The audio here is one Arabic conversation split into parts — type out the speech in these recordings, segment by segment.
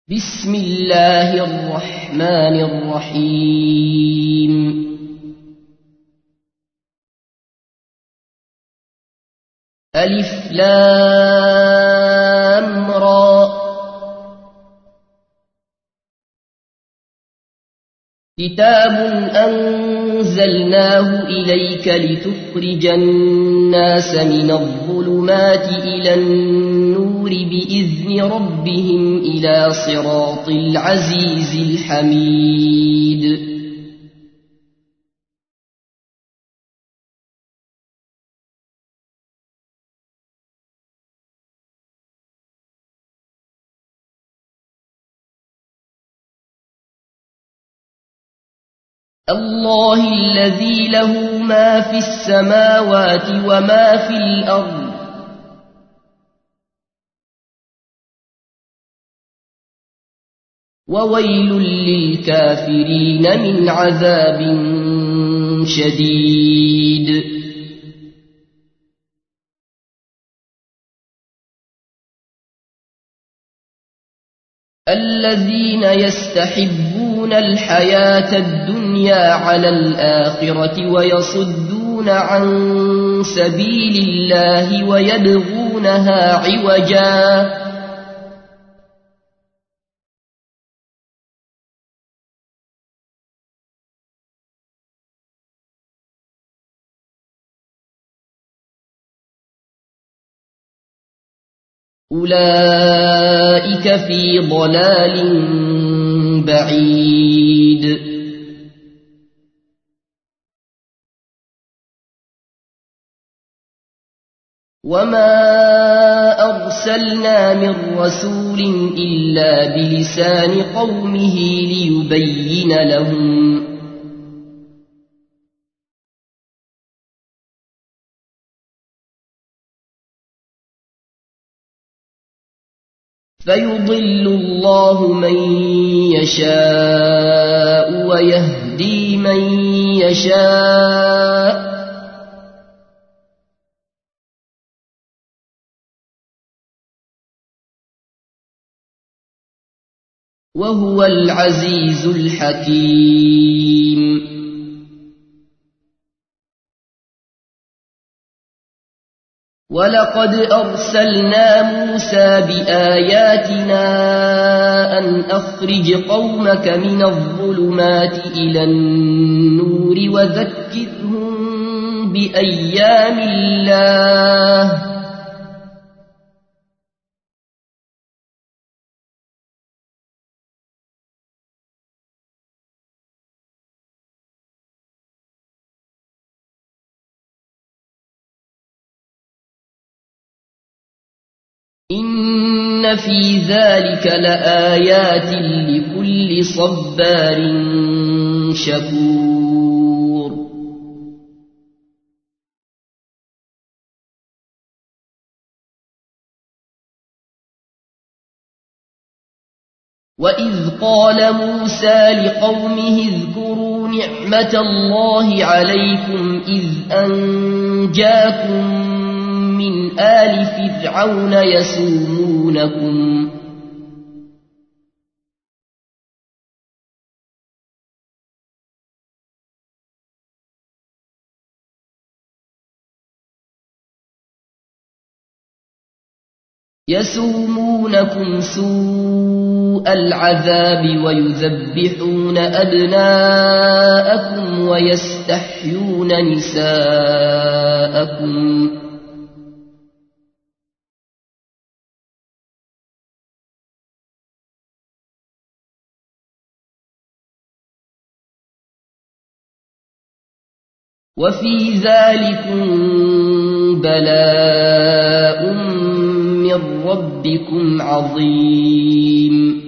بسم الله الرحمن الرحيم ألف لام را كتاب أنزلناه إليك لتخرج الناس من الظلمات إلى النور بإذن ربهم إلى صراط العزيز الحميد الله الذي له ما في السماوات وما في الأرض وويل للكافرين من عذاب شديد الذين يستحبون الحياة الدنيا على الآخرة ويصدون عن سبيل الله ويبغونها عوجا أولئك في ضلال بعيد وما أرسلنا من رسول إلا بلسان قومه ليبين لهم فيضل الله من يشاء ويهدي من يشاء وهو العزيز الحكيم ولقد أرسلنا موسى بآياتنا أن أخرج قومك من الظلمات إلى النور وذكرهم بأيام الله إن في ذلك لآيات لكل صبار شكور وإذ قال موسى لقومه اذكروا نعمة الله عليكم إذ أنجاكم من آل فرعون يسومونكم سوء العذاب ويذبحون أبناءكم ويستحيون نساءكم وفي ذلكم بلاء من ربكم عظيم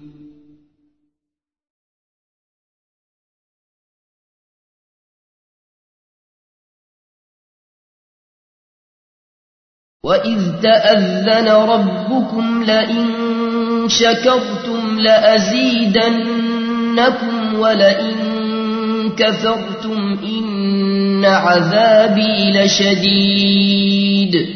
وإذ تأذن ربكم لئن شكرتم لأزيدنكم ولئن كفرتم إن عذابي لشديد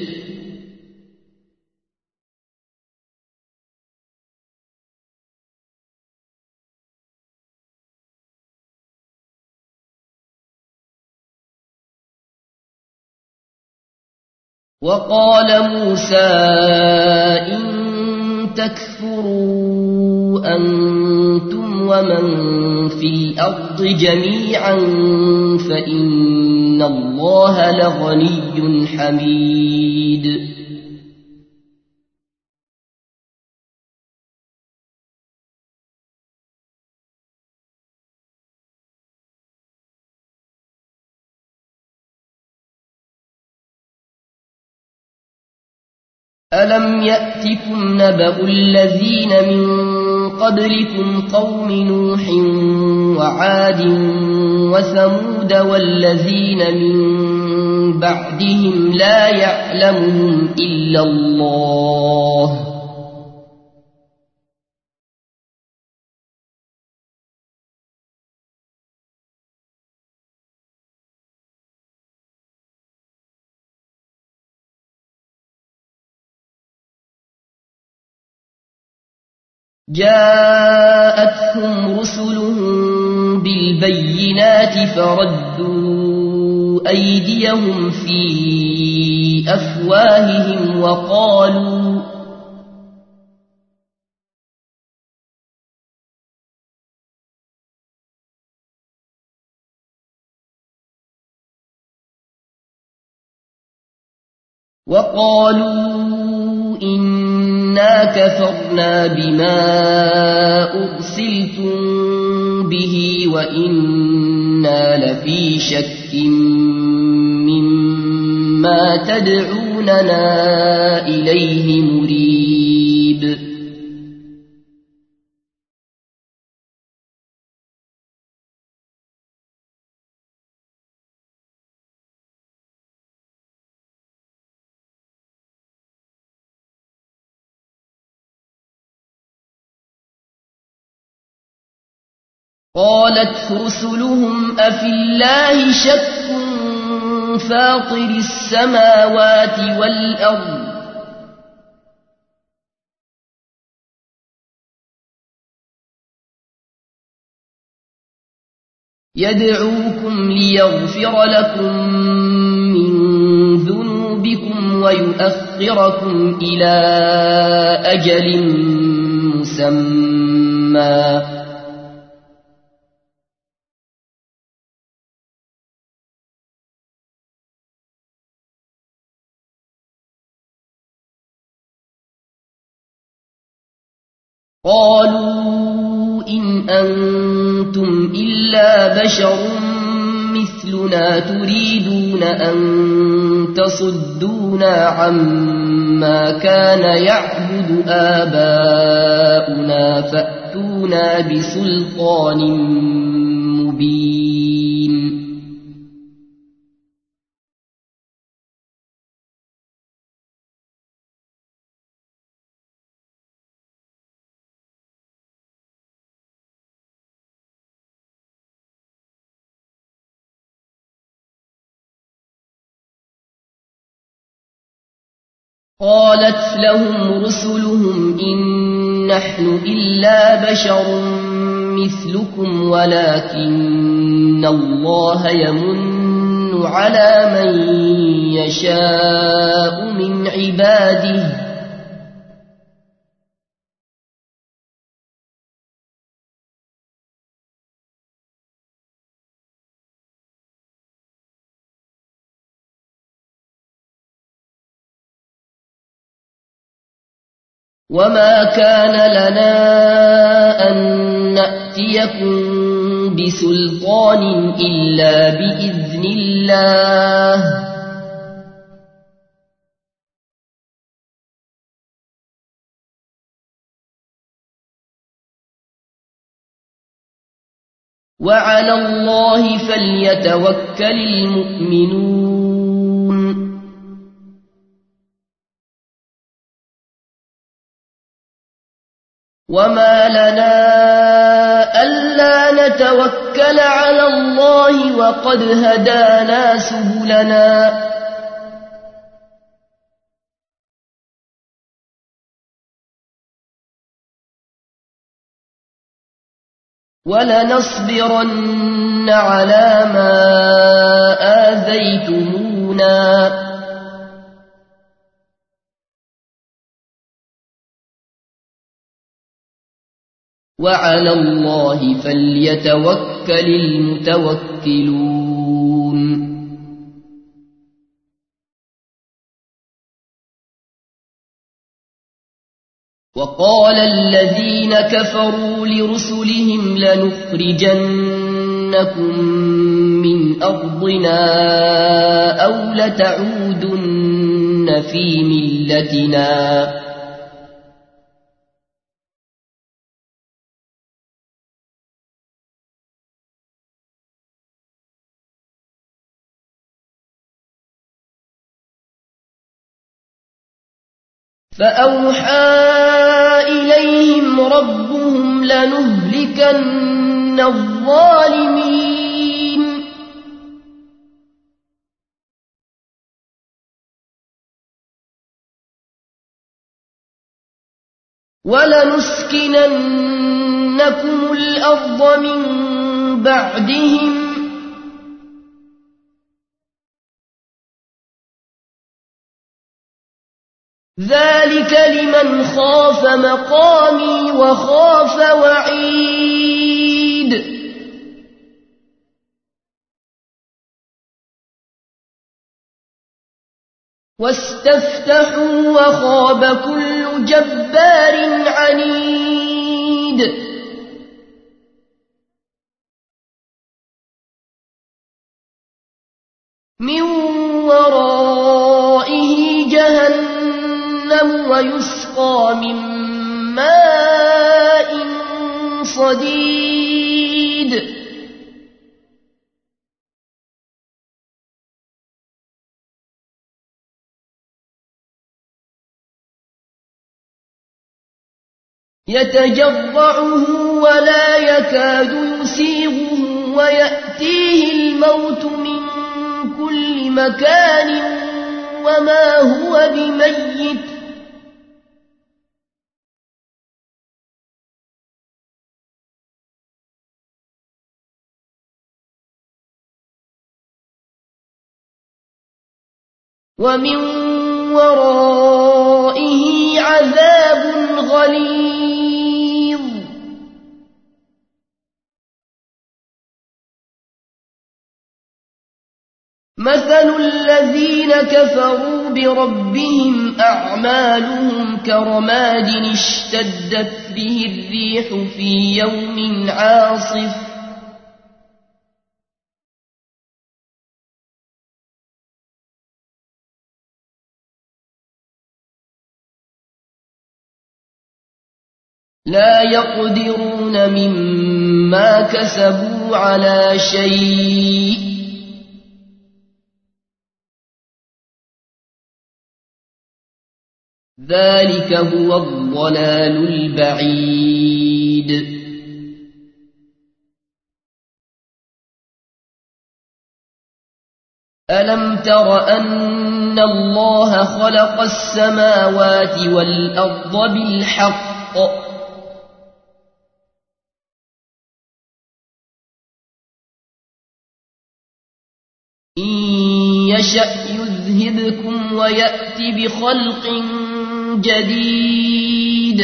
وقال موسى إن تكفروا أنتم ومن في الأرض جميعا فإن الله لغني حميد ألم يأتكم نبأ الذين من قبلكم قوم نوح وعاد وثمود والذين من بعدهم لا يعلمهم إلا الله جاءتهم رسلهم بالبينات فردوا أيديهم في أفواههم وقالوا إنا كفرنا بما أرسلتم به وإنا لفي شك مما تدعوننا إليه مريب قالت رسلهم أفي الله شك فاطر السماوات والأرض يدعوكم ليغفر لكم من ذنوبكم ويؤخركم إلى أجل مسمى قالوا إن أنتم إلا بشر مثلنا تريدون أن تصدونا عما كان يعبد آباؤنا فأتونا بسلطان مبين قالت لهم رسلهم إن نحن إلا بشر مثلكم ولكن الله يمن على من يشاء من عباده وما كان لنا أن نأتيكم بسلطان إلا بإذن الله وعلى الله فليتوكل المؤمنون وما لنا ألا نتوكل على الله وقد هدانا سبلنا ولنصبرن على ما آذيتمونا وعلى الله فليتوكل المتوكلون. وقال الذين كفروا لرسلهم لنخرجنكم من أرضنا أو لتعودن في ملتنا فأوحى إليهم ربهم لنهلكن الظالمين ولنسكننكم الأرض من بعدهم ذلك لمن خاف مقامي وخاف وعيد. واستفتحوا وخاب كل جبار عنيد. من ورائه جهنم ويسقى من ماء صديد. يتجرعه ولا يكاد يسيغه ويأتيه الموت من كل مكان وما هو بميت ومن ورائه عذاب غليظ. مثل الذين كفروا بربهم أعمالهم كرماد اشتدت به الريح في يوم عاصف لا يقدرون مما كسبوا على شيء ذلك هو الضلال البعيد. ألم تر أن الله خلق السماوات والأرض بالحق إن يشأ يذهبكم ويأت بخلق جديد.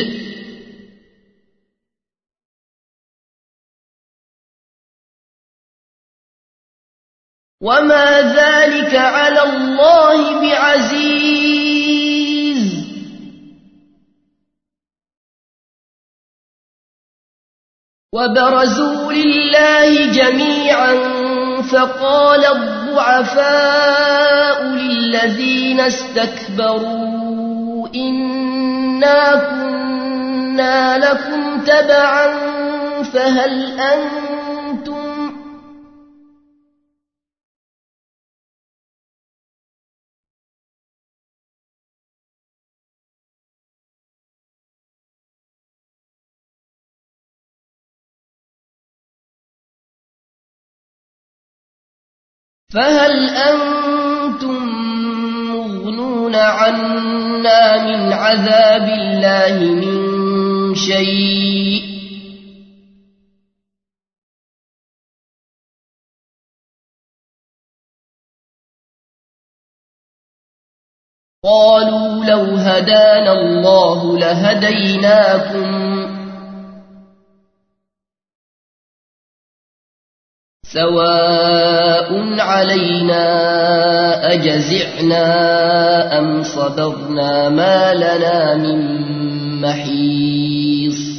وما ذلك على الله بعزيز. وبرزوا لله جميعا فقال الضعفاء للذين استكبروا إنا كنا لكم تبعا فهل أنتم مغنون عنا من عذاب الله من شيء قالوا لو هدانا الله لهديناكم سواء علينا أجزعنا أم صبرنا ما لنا من محيص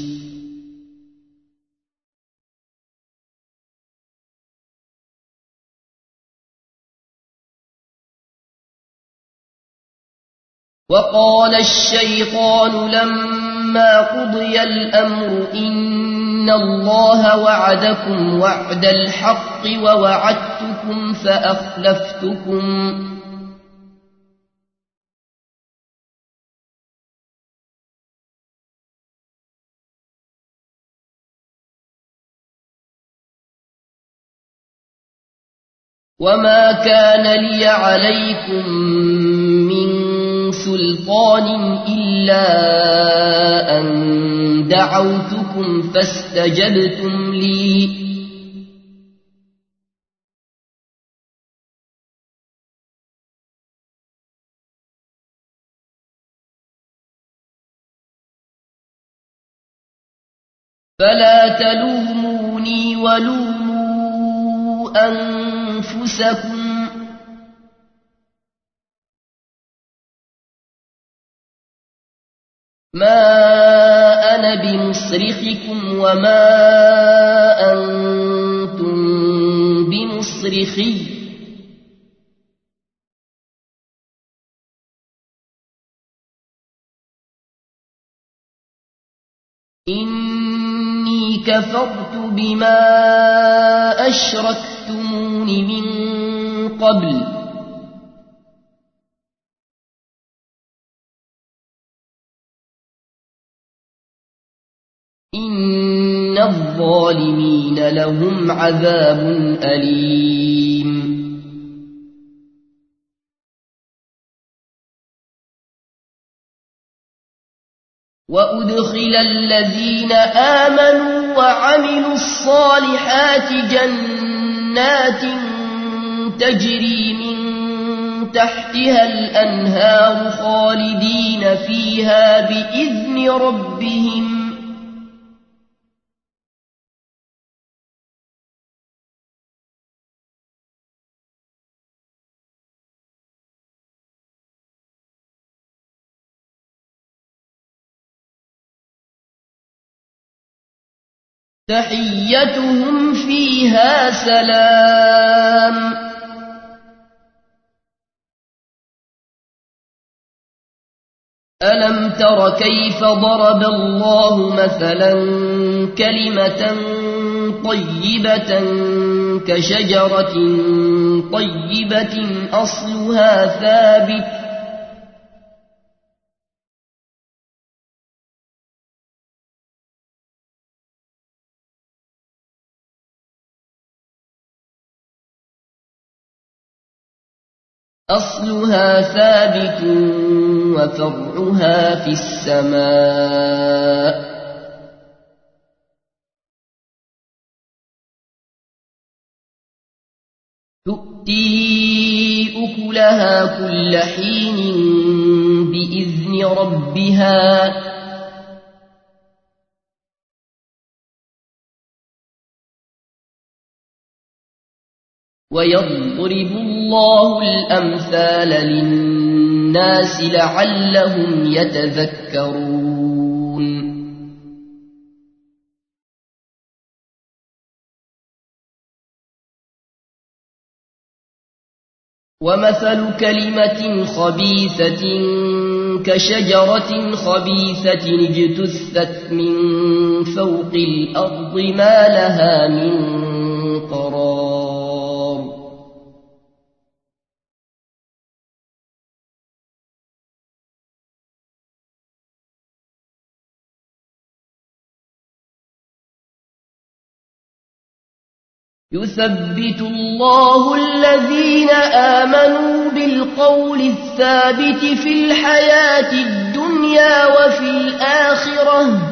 وقال الشيطان لما قضي الأمر إن الله وعدكم وعد الحق ووعدتكم فأخلفتكم وما كان لي عليكم من سلطان إلا أن دعوتكم فاستجبتم لي فلا تلوموني ولوموا أنفسكم ما أنا بمصرخكم وما أنتم بمصرخي إني كفرت بما أشركتمون من قبل إن الظالمين لهم عذاب أليم وأدخل الذين آمنوا وعملوا الصالحات جنات تجري من تحتها الأنهار خالدين فيها بإذن ربهم تحيتهم فيها سلام ألم تر كيف ضرب الله مثلا كلمة طيبة كشجرة طيبة أصلها ثابت وفرعها في السماء تؤتي أكلها كل حين بإذن ربها ويضرب الله الأمثال للناس لعلهم يتذكرون ومثل كلمة خبيثة كشجرة خبيثة اجتثت من فوق الأرض ما لها من قرار يثبت الله الذين آمنوا بالقول الثابت في الحياة الدنيا وفي الآخرة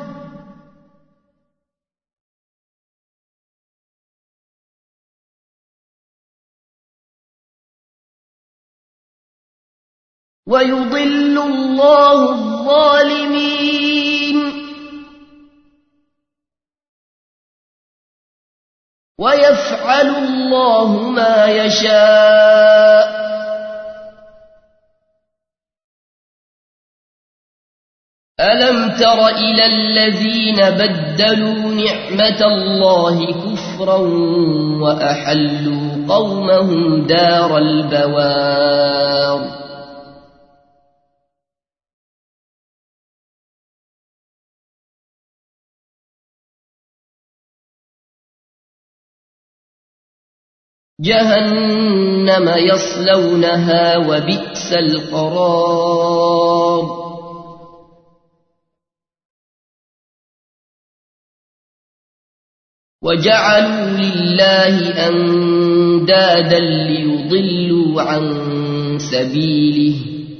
ويضل الله الظالمين ويفعل الله ما يشاء. ألم تر إلى الذين بدلوا نعمة الله كفرا وأحلوا قومهم دار البوار. جهنم يصلونها وبئس القرار. وجعلوا لله أندادا ليضلوا عن سبيله.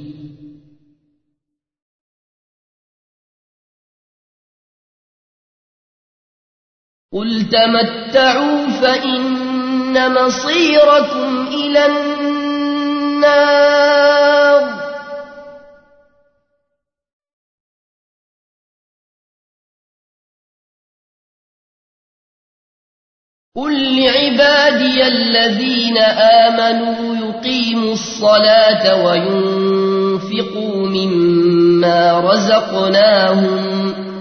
قل تمتعوا فإن مصيركم إلى النار. قل لعبادي الذين آمنوا يقيموا الصلاة وينفقوا مما رزقناهم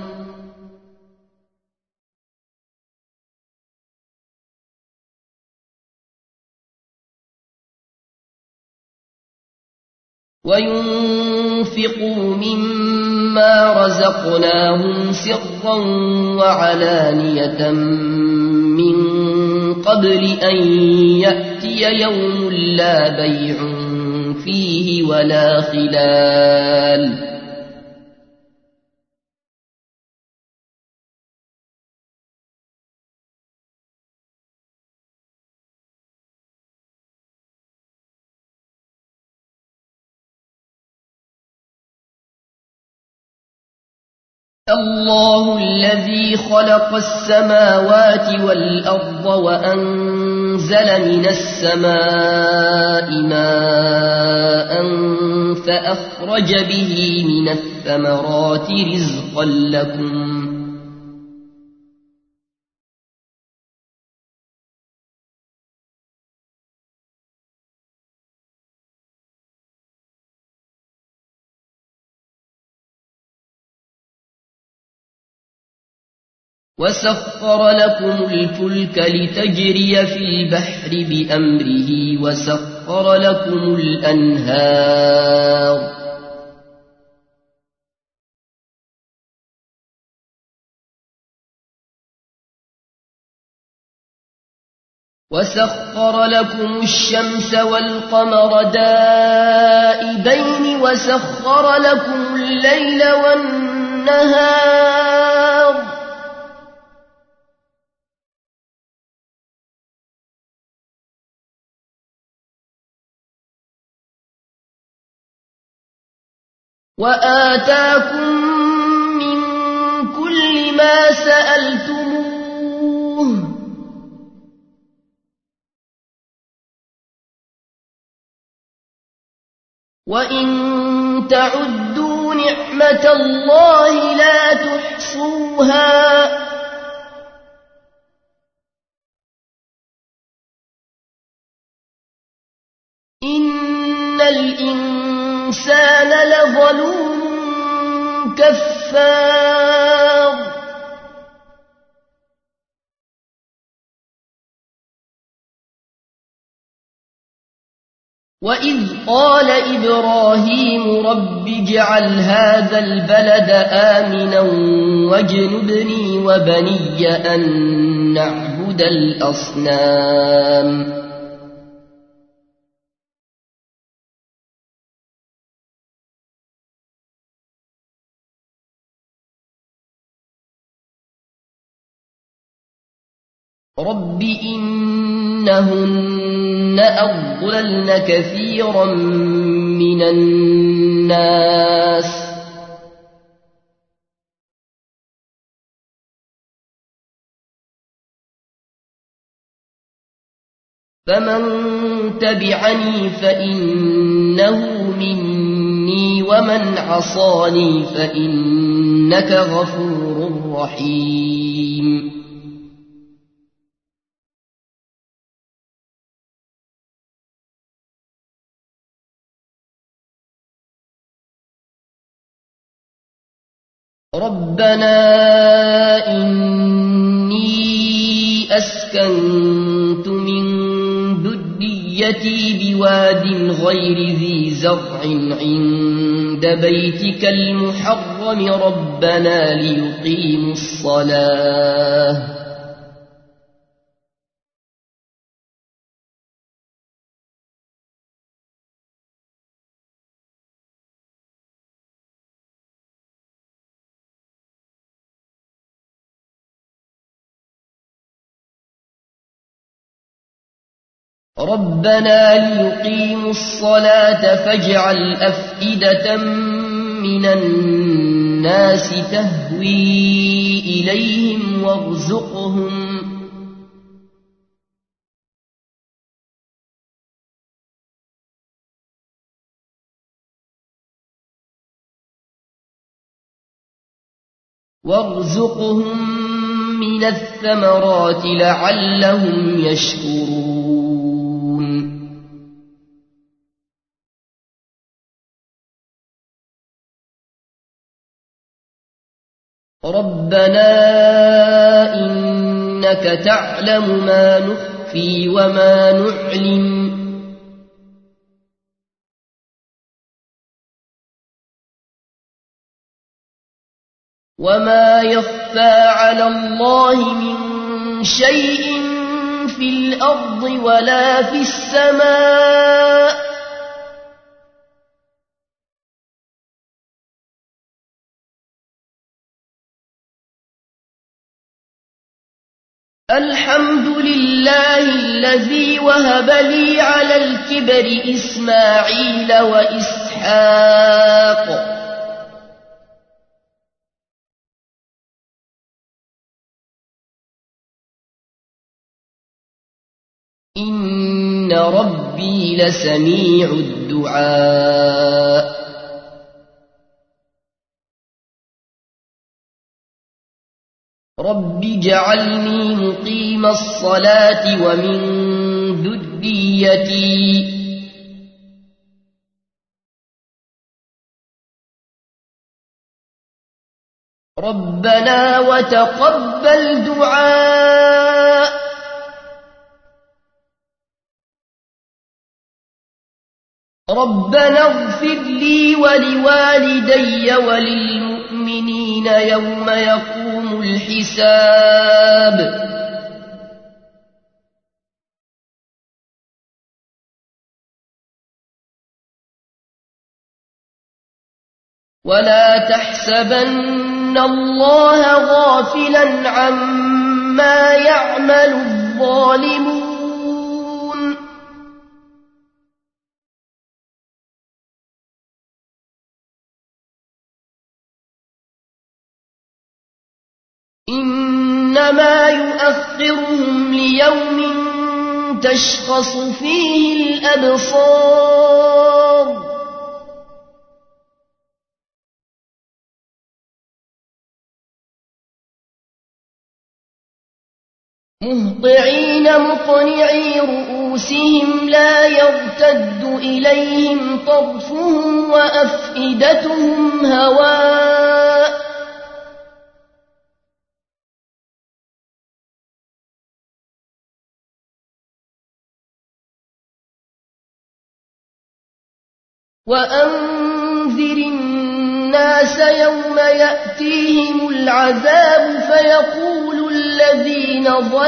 سرا وعلانية من قبل أن يأتي يوم لا بيع فيه ولا خلال. الله الذي خلق السماوات والأرض وأنزل من السماء ماء فأخرج به من الثمرات رزقا لكم وسخر لكم الفلك لتجري في البحر بأمره وسخر لكم الأنهار وسخر لكم الشمس والقمر دائبين وسخر لكم الليل والنهار وآتاكم من كل ما سألتموه وإن تعدوا نعمة الله لا تحصوها إن الإنسان لظلوم كفار. وإذ قال إبراهيم رب اجعل هذا البلد آمنا واجنبني وبني أن نعبد الأصنام رب إنهن أضللن كثيرا من الناس فمن تبعني فإنه مني ومن عصاني فإنك غفور رحيم. ربنا إني أسكنت من ذريتي بواد غير ذي زرع عند بيتك المحرم ربنا ليقيموا الصلاة فاجعل أفئدة من الناس تهوي إليهم وارزقهم من الثمرات لعلهم يشكرون ربنا إنك تعلم ما نخفي وما نعلن وما يخفى على الله من شيء في الأرض ولا في السماء الحمد لله الذي وهب لي على الكبر إسماعيل وإسحاق إن ربي لسميع الدعاء رب اجعلني مقيم الصلاة ومن ذريتي ربنا وتقبل دعاء ربنا اغفر لي ولوالدي وللمؤمنين يوم يقوم الحساب ولا تحسبن الله غافلا عما يعمل الظالمون إنما يؤخرهم ليوم تشخص فيه الأبصار مهطعين مقنعي رؤوسهم لا يرتد إليهم طرفهم وأفئدتهم هواء وأنذر الناس يوم يأتيهم العذاب فيقول الذين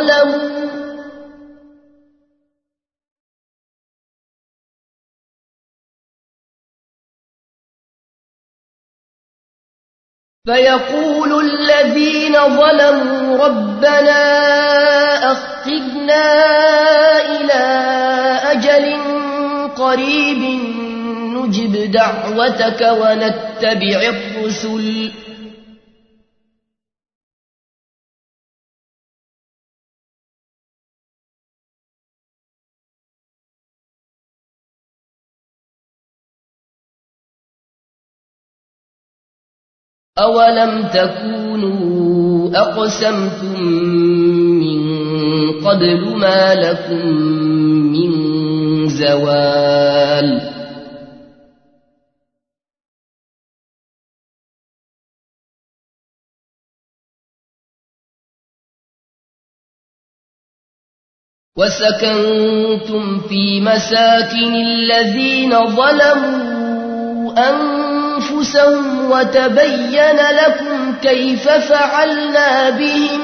ظلموا ربنا أخرنا إلى أجل قريب نجب دعوتك ونتبع الرسل أولم تكونوا أقسمتم من قبل ما لكم من زوال وسكنتم في مساكن الذين ظلموا أنفسهم وتبين لكم كيف فعلنا بهم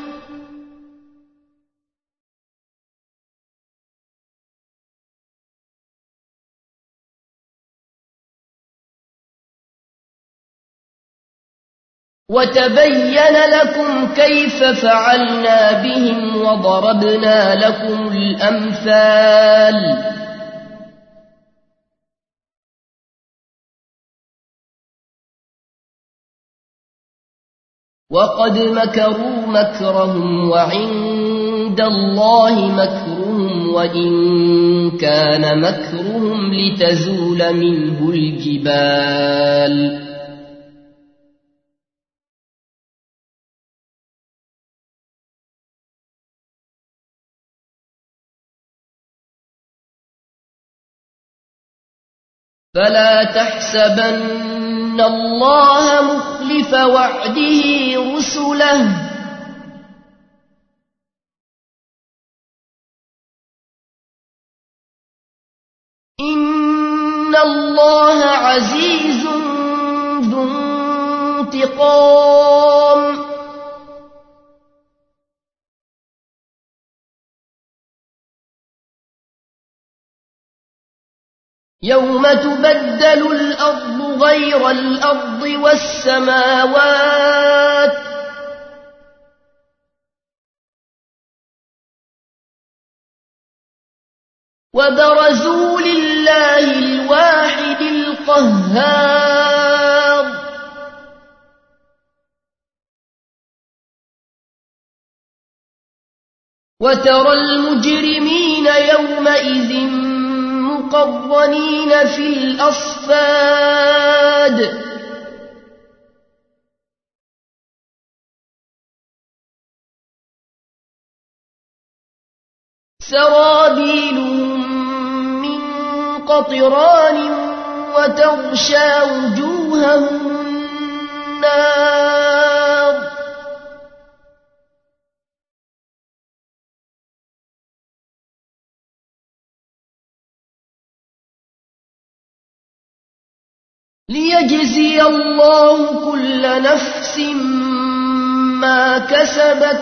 وضربنا لكم الأمثال وقد مكروا مكرهم وعند الله مكرهم وإن كان مكرهم لتزول منه الجبال فلا تحسبن الله مخلف وعده رسله إن الله عزيز ذو انتقام يوم تبدل الأرض غير الأرض والسماوات وبرزوا لله الواحد القهار وترى المجرمين يومئذ مقرنين في الأصفاد سرابيلهم من قطران وتغشى وجوههم النار ليجزي الله كل نفس ما كسبت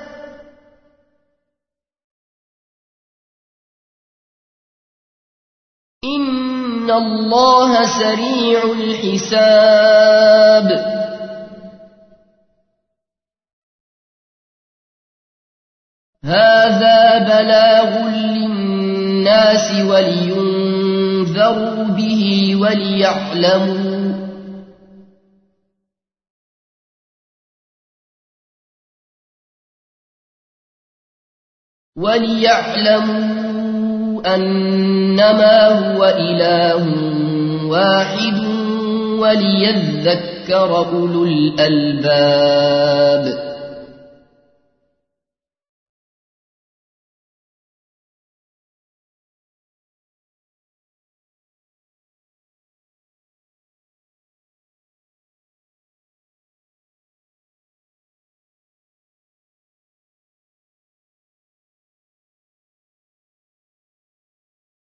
إن الله سريع الحساب هذا بلاغ للناس ولينذروا به وليعلموا أنما هو إله واحد وليذكر أولو الألباب